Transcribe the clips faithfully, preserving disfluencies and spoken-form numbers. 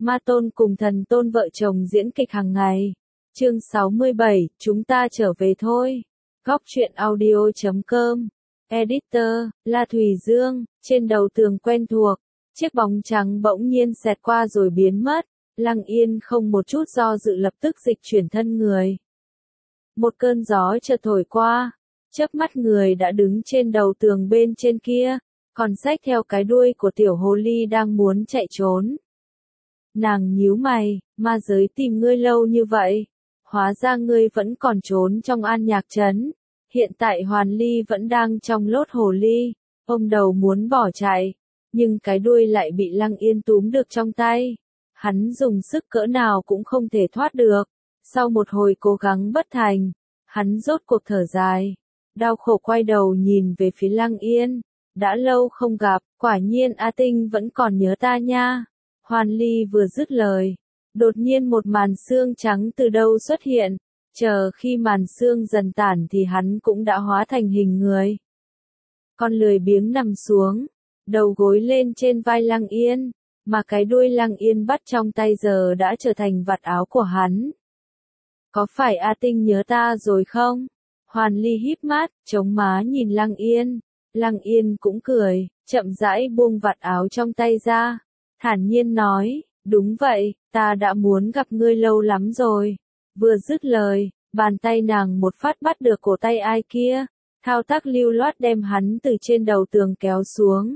Ma Tôn cùng Thần Tôn vợ chồng diễn kịch hàng ngày. Chương sáu mươi bảy, chúng ta trở về thôi. Góc truyện audio chấm com. Editor, La Thùy Dương, trên đầu tường quen thuộc. Chiếc bóng trắng bỗng nhiên xẹt qua rồi biến mất. Lăng Yên không một chút do dự lập tức dịch chuyển thân người. Một cơn gió chợt thổi qua. Chớp mắt người đã đứng trên đầu tường bên trên kia. Còn xách theo cái đuôi của tiểu hồ ly đang muốn chạy trốn. Nàng nhíu mày, ma giới tìm ngươi lâu như vậy. Hóa ra ngươi vẫn còn trốn trong An Nhạc Trấn. Hiện tại Hoàn Ly vẫn đang trong lốt hồ ly. Ông đầu muốn bỏ chạy. Nhưng cái đuôi lại bị Lăng Yên túm được trong tay. Hắn dùng sức cỡ nào cũng không thể thoát được. Sau một hồi cố gắng bất thành. Hắn rốt cuộc thở dài. Đau khổ quay đầu nhìn về phía Lăng Yên. Đã lâu không gặp, quả nhiên A Tinh vẫn còn nhớ ta nha. Hoàn Ly vừa dứt lời. Đột nhiên một màn xương trắng từ đâu xuất hiện. Chờ khi màn xương dần tản thì hắn cũng đã hóa thành hình người. Con lười biếng nằm xuống. Đầu gối lên trên vai Lăng Yên. Mà cái đuôi Lăng Yên bắt trong tay giờ đã trở thành vạt áo của hắn. Có phải A Tinh nhớ ta rồi không? Hoàn Ly híp mắt, chống má nhìn Lăng Yên. Lăng Yên cũng cười, chậm rãi buông vạt áo trong tay ra. Thản nhiên nói, đúng vậy, ta đã muốn gặp ngươi lâu lắm rồi. Vừa dứt lời, bàn tay nàng một phát bắt được cổ tay ai kia. Thao tác lưu loát đem hắn từ trên đầu tường kéo xuống.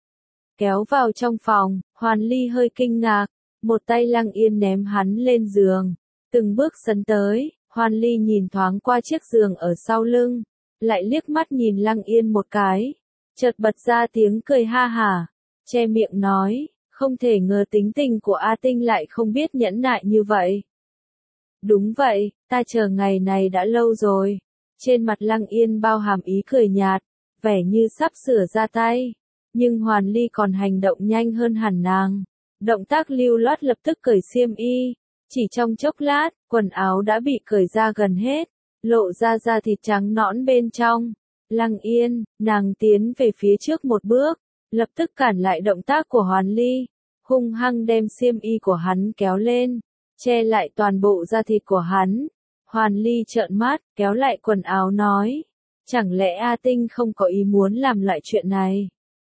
Kéo vào trong phòng, Hoàn Ly hơi kinh ngạc. Một tay Lăng Yên ném hắn lên giường. Từng bước sấn tới, Hoàn Ly nhìn thoáng qua chiếc giường ở sau lưng. Lại liếc mắt nhìn Lăng Yên một cái. Chợt bật ra tiếng cười ha hả. Che miệng nói, không thể ngờ tính tình của A Tinh lại không biết nhẫn nại như vậy. Đúng vậy, ta chờ ngày này đã lâu rồi. Trên mặt Lăng Yên bao hàm ý cười nhạt, vẻ như sắp sửa ra tay. Nhưng Hoàn Ly còn hành động nhanh hơn hẳn nàng. Động tác lưu loát lập tức cởi xiêm y. Chỉ trong chốc lát, quần áo đã bị cởi ra gần hết. Lộ ra da thịt trắng nõn bên trong. Lăng Yên, nàng tiến về phía trước một bước. Lập tức cản lại động tác của Hoàn Ly. Hung hăng đem xiêm y của hắn kéo lên. Che lại toàn bộ da thịt của hắn. Hoàn Ly trợn mắt, kéo lại quần áo nói. Chẳng lẽ A Tinh không có ý muốn làm lại chuyện này?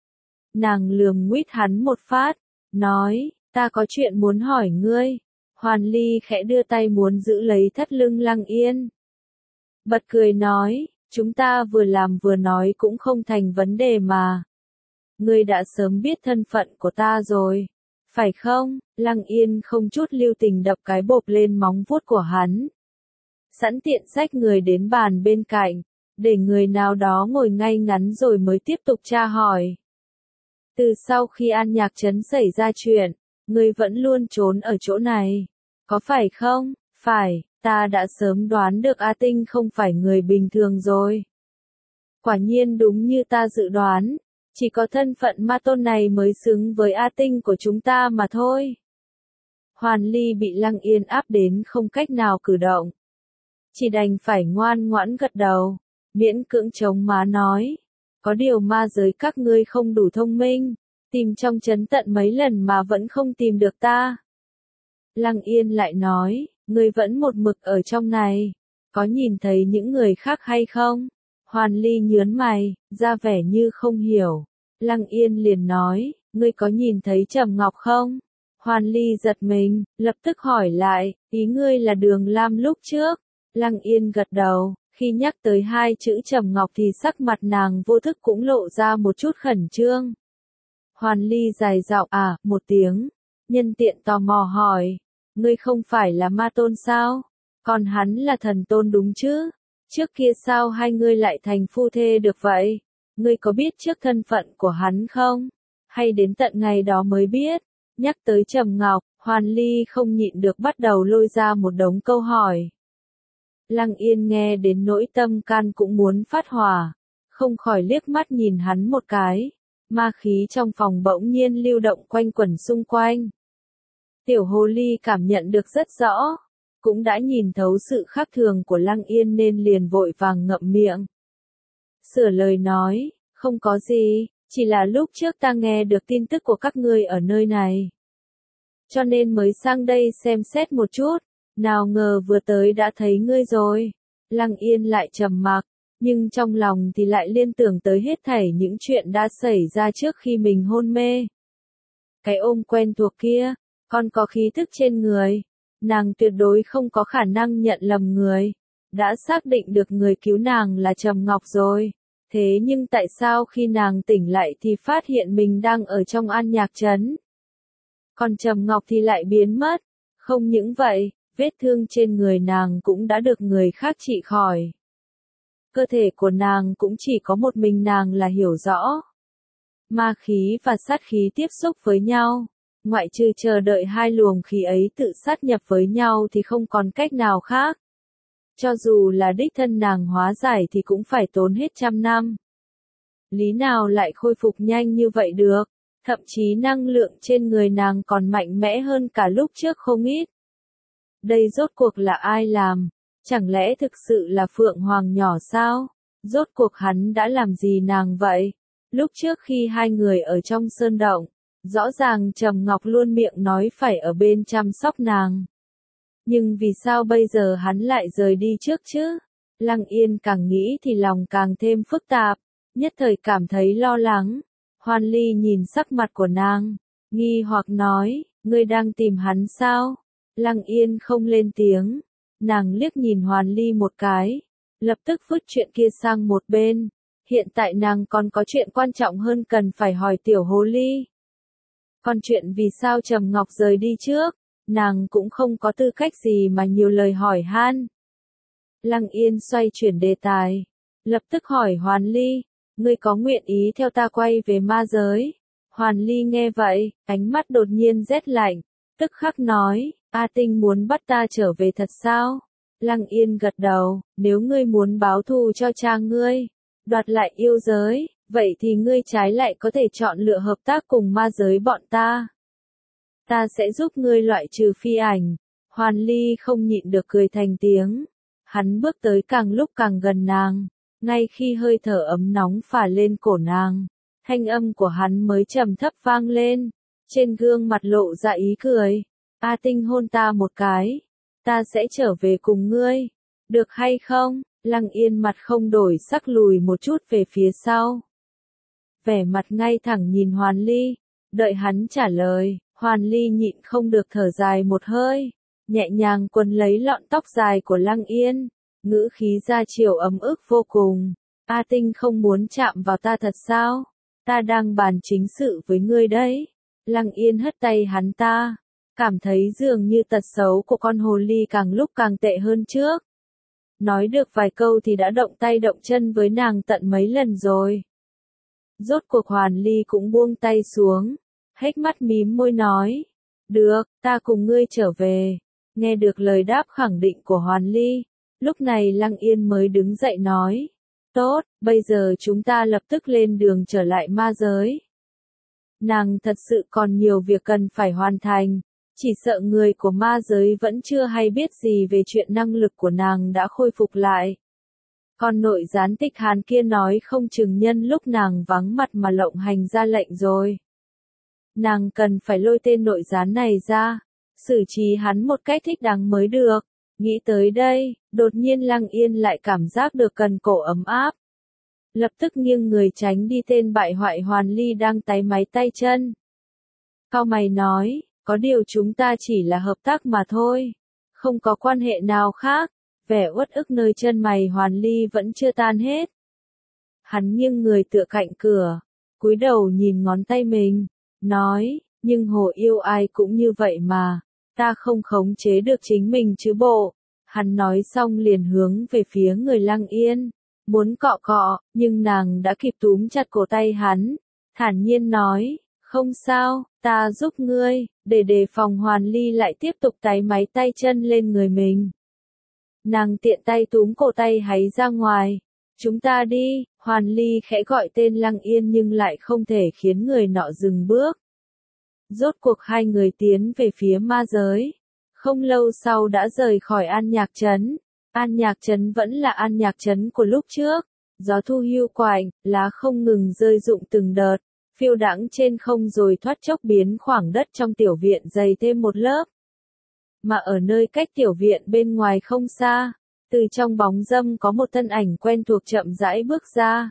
Nàng lườm nguýt hắn một phát. Nói, ta có chuyện muốn hỏi ngươi. Hoàn Ly khẽ đưa tay muốn giữ lấy thắt lưng Lăng Yên. Bật cười nói, chúng ta vừa làm vừa nói cũng không thành vấn đề mà. Ngươi đã sớm biết thân phận của ta rồi. Phải không? Lăng Yên không chút lưu tình đập cái bộp lên móng vuốt của hắn. Sẵn tiện xách người đến bàn bên cạnh. Để người nào đó ngồi ngay ngắn rồi mới tiếp tục tra hỏi. Từ sau khi An Nhạc Trấn xảy ra chuyện, ngươi vẫn luôn trốn ở chỗ này. Có phải không? Phải, ta đã sớm đoán được A Tinh không phải người bình thường rồi. Quả nhiên đúng như ta dự đoán. Chỉ có thân phận ma tôn này mới xứng với A Tinh của chúng ta mà thôi. Hoàn Ly bị Lăng Yên áp đến không cách nào cử động. Chỉ đành phải ngoan ngoãn gật đầu. Miễn cưỡng chống má nói. Có điều ma giới các ngươi không đủ thông minh. Tìm trong trấn tận mấy lần mà vẫn không tìm được ta. Lăng Yên lại nói. Ngươi vẫn một mực ở trong này. Có nhìn thấy những người khác hay không? Hoàn Ly nhớn mày, ra vẻ như không hiểu. Lăng Yên liền nói, ngươi có nhìn thấy Trầm Ngọc không? Hoàn Ly giật mình, lập tức hỏi lại, ý ngươi là Đường Lam lúc trước? Lăng Yên gật đầu, khi nhắc tới hai chữ Trầm Ngọc thì sắc mặt nàng vô thức cũng lộ ra một chút khẩn trương. Hoàn Ly dài giọng à, một tiếng, nhân tiện tò mò hỏi, ngươi không phải là ma tôn sao? Còn hắn là thần tôn đúng chứ? Trước kia sao hai ngươi lại thành phu thê được vậy? Ngươi có biết trước thân phận của hắn không? Hay đến tận ngày đó mới biết? Nhắc tới Trầm Ngọc, Hoàn Ly không nhịn được bắt đầu lôi ra một đống câu hỏi. Lăng Yên nghe đến nỗi tâm can cũng muốn phát hỏa. Không khỏi liếc mắt nhìn hắn một cái. Ma khí trong phòng bỗng nhiên lưu động quanh quẩn xung quanh. Tiểu hồ ly cảm nhận được rất rõ. Cũng đã nhìn thấu sự khác thường của Lăng Yên nên liền vội vàng ngậm miệng. Sửa lời nói, không có gì, chỉ là lúc trước ta nghe được tin tức của các ngươi ở nơi này. cho nên mới sang đây xem xét một chút, nào ngờ vừa tới đã thấy ngươi rồi. Lăng Yên lại trầm mặc, nhưng trong lòng thì lại liên tưởng tới hết thảy những chuyện đã xảy ra trước khi mình hôn mê. Cái ôm quen thuộc kia, còn có khí thức trên người, nàng tuyệt đối không có khả năng nhận lầm người. Đã xác định được người cứu nàng là Trầm Ngọc rồi, thế nhưng tại sao khi nàng tỉnh lại thì phát hiện mình đang ở trong An Nhạc Trấn? Còn Trầm Ngọc thì lại biến mất. Không những vậy, vết thương trên người nàng cũng đã được người khác trị khỏi. Cơ thể của nàng cũng chỉ có một mình nàng là hiểu rõ. Ma khí và sát khí tiếp xúc với nhau, ngoại trừ chờ đợi hai luồng khí ấy tự sát nhập với nhau thì không còn cách nào khác. Cho dù là đích thân nàng hóa giải thì cũng phải tốn hết trăm năm. Lý nào lại khôi phục nhanh như vậy được, thậm chí năng lượng trên người nàng còn mạnh mẽ hơn cả lúc trước không ít. Đây rốt cuộc là ai làm? Chẳng lẽ thực sự là Phượng Hoàng nhỏ sao? Rốt cuộc hắn đã làm gì nàng vậy? Lúc trước khi hai người ở trong sơn động, rõ ràng Trầm Ngọc luôn miệng nói phải ở bên chăm sóc nàng. Nhưng vì sao bây giờ hắn lại rời đi trước chứ? Lăng Yên càng nghĩ thì lòng càng thêm phức tạp, nhất thời cảm thấy lo lắng. Hoan Ly nhìn sắc mặt của nàng, nghi hoặc nói, ngươi đang tìm hắn sao? Lăng Yên không lên tiếng, nàng liếc nhìn Hoan Ly một cái, lập tức vứt chuyện kia sang một bên. Hiện tại nàng còn có chuyện quan trọng hơn cần phải hỏi tiểu hồ ly. Còn chuyện vì sao Trầm Ngọc rời đi trước, nàng cũng không có tư cách gì mà nhiều lời hỏi han. Lăng Yên xoay chuyển đề tài, lập tức hỏi Hoan Ly, ngươi có nguyện ý theo ta quay về ma giới? Hoan Ly nghe vậy, ánh mắt đột nhiên rét lạnh, tức khắc nói, A Tinh muốn bắt ta trở về thật sao? Lăng Yên gật đầu, nếu ngươi muốn báo thù cho cha ngươi, đoạt lại yêu giới, vậy thì ngươi trái lại có thể chọn lựa hợp tác cùng ma giới bọn ta. Ta sẽ giúp ngươi loại trừ phi ảnh. Hoan Ly không nhịn được cười thành tiếng. Hắn bước tới càng lúc càng gần nàng, ngay khi hơi thở ấm nóng phả lên cổ nàng, thanh âm của hắn mới trầm thấp vang lên, trên gương mặt lộ ra ý cười. A Tinh hôn ta một cái, ta sẽ trở về cùng ngươi, được hay không? Lăng Yên mặt không đổi sắc lùi một chút về phía sau. Vẻ mặt ngay thẳng nhìn Hoan Ly, đợi hắn trả lời, Hoan Ly nhịn không được thở dài một hơi, nhẹ nhàng quấn lấy lọn tóc dài của Lăng Yên, ngữ khí ra chiều ấm ức vô cùng. A Tinh không muốn chạm vào ta thật sao? Ta đang bàn chính sự với ngươi đấy. Lăng Yên hất tay hắn ta, cảm thấy dường như tật xấu của con hồ ly càng lúc càng tệ hơn trước. Nói được vài câu thì đã động tay động chân với nàng tận mấy lần rồi. Rốt cuộc Hoan Ly cũng buông tay xuống, hếch mắt mím môi nói, được, ta cùng ngươi trở về. Nghe được lời đáp khẳng định của Hoan Ly, lúc này Lăng Yên mới đứng dậy nói, tốt, bây giờ chúng ta lập tức lên đường trở lại ma giới. Nàng thật sự còn nhiều việc cần phải hoàn thành, chỉ sợ người của ma giới vẫn chưa hay biết gì về chuyện năng lực của nàng đã khôi phục lại. Còn nội gián Tịch Hàn kia nói không chừng nhân lúc nàng vắng mặt mà lộng hành ra lệnh rồi. Nàng cần phải lôi tên nội gián này ra, xử trí hắn một cách thích đáng mới được. Nghĩ tới đây, đột nhiên Lăng Yên lại cảm giác được cần cổ ấm áp. Lập tức nghiêng người tránh đi tên bại hoại Hoan Ly đang táy máy tay chân. Cau mày nói, có điều chúng ta chỉ là hợp tác mà thôi, không có quan hệ nào khác. Vẻ uất ức nơi chân mày Hoan Ly vẫn chưa tan hết. Hắn nghiêng người tựa cạnh cửa, cúi đầu nhìn ngón tay mình, nói, nhưng hồ yêu ai cũng như vậy mà, ta không khống chế được chính mình chứ bộ. Hắn nói xong liền hướng về phía người Lăng Yên, muốn cọ cọ, nhưng nàng đã kịp túm chặt cổ tay hắn, thản nhiên nói, không sao, ta giúp ngươi, để đề phòng Hoan Ly lại tiếp tục táy máy tay chân lên người mình. Nàng tiện tay túm cổ tay hắn ra ngoài, chúng ta đi. Hoan Ly khẽ gọi tên Lăng Yên nhưng lại không thể khiến người nọ dừng bước. Rốt cuộc hai người tiến về phía ma giới, không lâu sau đã rời khỏi An Nhạc Trấn. An Nhạc Trấn vẫn là An Nhạc Trấn của lúc trước, gió thu hiu quạnh, lá không ngừng rơi rụng từng đợt, phiêu đãng trên không rồi thoát chốc biến khoảng đất trong tiểu viện dày thêm một lớp. Mà ở nơi cách tiểu viện bên ngoài không xa, từ trong bóng râm có một thân ảnh quen thuộc chậm rãi bước ra.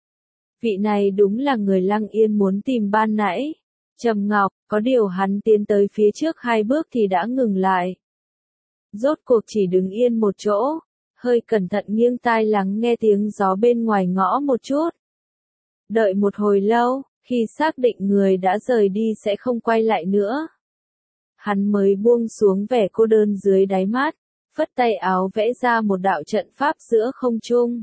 Vị này đúng là người Lăng Yên muốn tìm ban nãy. Trầm Ngọc, có điều hắn tiến tới phía trước hai bước thì đã ngừng lại. Rốt cuộc chỉ đứng yên một chỗ, hơi cẩn thận nghiêng tai lắng nghe tiếng gió bên ngoài ngõ một chút. Đợi một hồi lâu, khi xác định người đã rời đi sẽ không quay lại nữa, hắn mới buông xuống vẻ cô đơn dưới đáy mắt, phất tay áo vẽ ra một đạo trận pháp giữa không trung.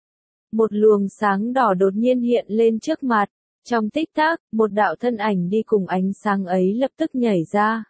Một luồng sáng đỏ đột nhiên hiện lên trước mặt, trong tích tắc, một đạo thân ảnh đi cùng ánh sáng ấy lập tức nhảy ra.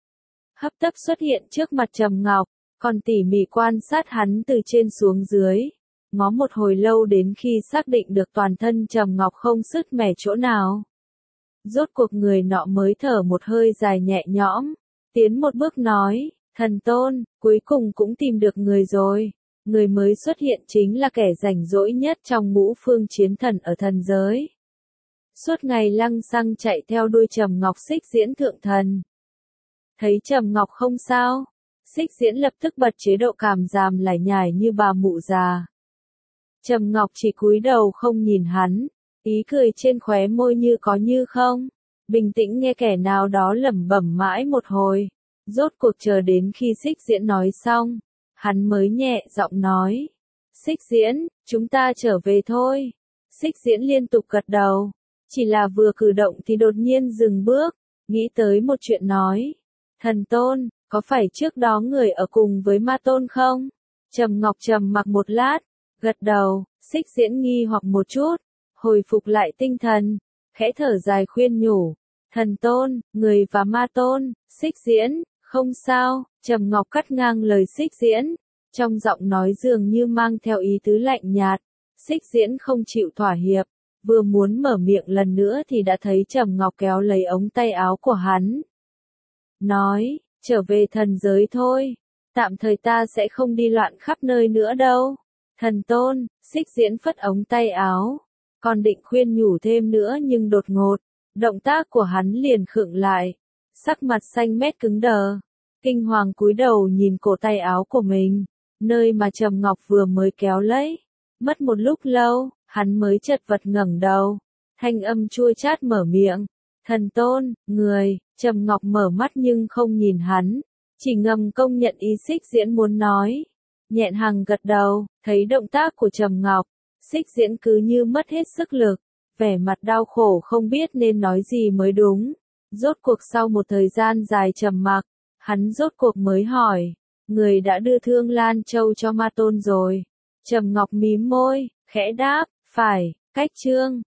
Hấp tấp xuất hiện trước mặt Trầm Ngọc, còn tỉ mỉ quan sát hắn từ trên xuống dưới, ngó một hồi lâu đến khi xác định được toàn thân Trầm Ngọc không sứt mẻ chỗ nào. Rốt cuộc người nọ mới thở một hơi dài nhẹ nhõm, tiến một bước nói, thần tôn, cuối cùng cũng tìm được người rồi. Người mới xuất hiện chính là kẻ rảnh rỗi nhất trong ngũ phương chiến thần ở thần giới. Suốt ngày lăng xăng chạy theo đuôi Trầm Ngọc Xích Diễn thượng thần. Thấy Trầm Ngọc không sao, Xích Diễn lập tức bật chế độ cảm giảm lải nhải như bà mụ già. Trầm Ngọc chỉ cúi đầu không nhìn hắn, ý cười trên khóe môi như có như không, bình tĩnh nghe kẻ nào đó lẩm bẩm mãi một hồi, rốt cuộc chờ đến khi Xích Diễn nói xong, hắn mới nhẹ giọng nói, Xích Diễn, chúng ta trở về thôi. Xích Diễn liên tục gật đầu, chỉ là vừa cử động thì đột nhiên dừng bước, nghĩ tới một chuyện nói, thần tôn, có phải trước đó người ở cùng với ma tôn không? Trầm Ngọc trầm mặc một lát, gật đầu, Xích Diễn nghi hoặc một chút, hồi phục lại tinh thần, khẽ thở dài khuyên nhủ, thần tôn, người và ma tôn. Xích Diễn, không sao. Trầm Ngọc cắt ngang lời Xích Diễn, trong giọng nói dường như mang theo ý tứ lạnh nhạt. Xích Diễn không chịu thỏa hiệp, vừa muốn mở miệng lần nữa thì đã thấy Trầm Ngọc kéo lấy ống tay áo của hắn. Nói, trở về thần giới thôi, tạm thời ta sẽ không đi loạn khắp nơi nữa đâu. Thần tôn. Xích Diễn phất ống tay áo, còn định khuyên nhủ thêm nữa nhưng đột ngột, động tác của hắn liền khựng lại, sắc mặt xanh mét cứng đờ, kinh hoàng cúi đầu nhìn cổ tay áo của mình, nơi mà Trầm Ngọc vừa mới kéo lấy. Mất một lúc lâu, hắn mới chật vật ngẩng đầu, thanh âm chua chát mở miệng, thần tôn, người. Trầm Ngọc mở mắt nhưng không nhìn hắn, chỉ ngầm công nhận ý Xích Diễn muốn nói. Nhẹn hằng gật đầu, thấy động tác của Trầm Ngọc, Xích Diễn cứ như mất hết sức lực, vẻ mặt đau khổ không biết nên nói gì mới đúng. Rốt cuộc sau một thời gian dài trầm mặc, hắn rốt cuộc mới hỏi, người đã đưa Thương Lan Châu cho ma tôn rồi. Trầm Ngọc mím môi, khẽ đáp, phải. Cách chương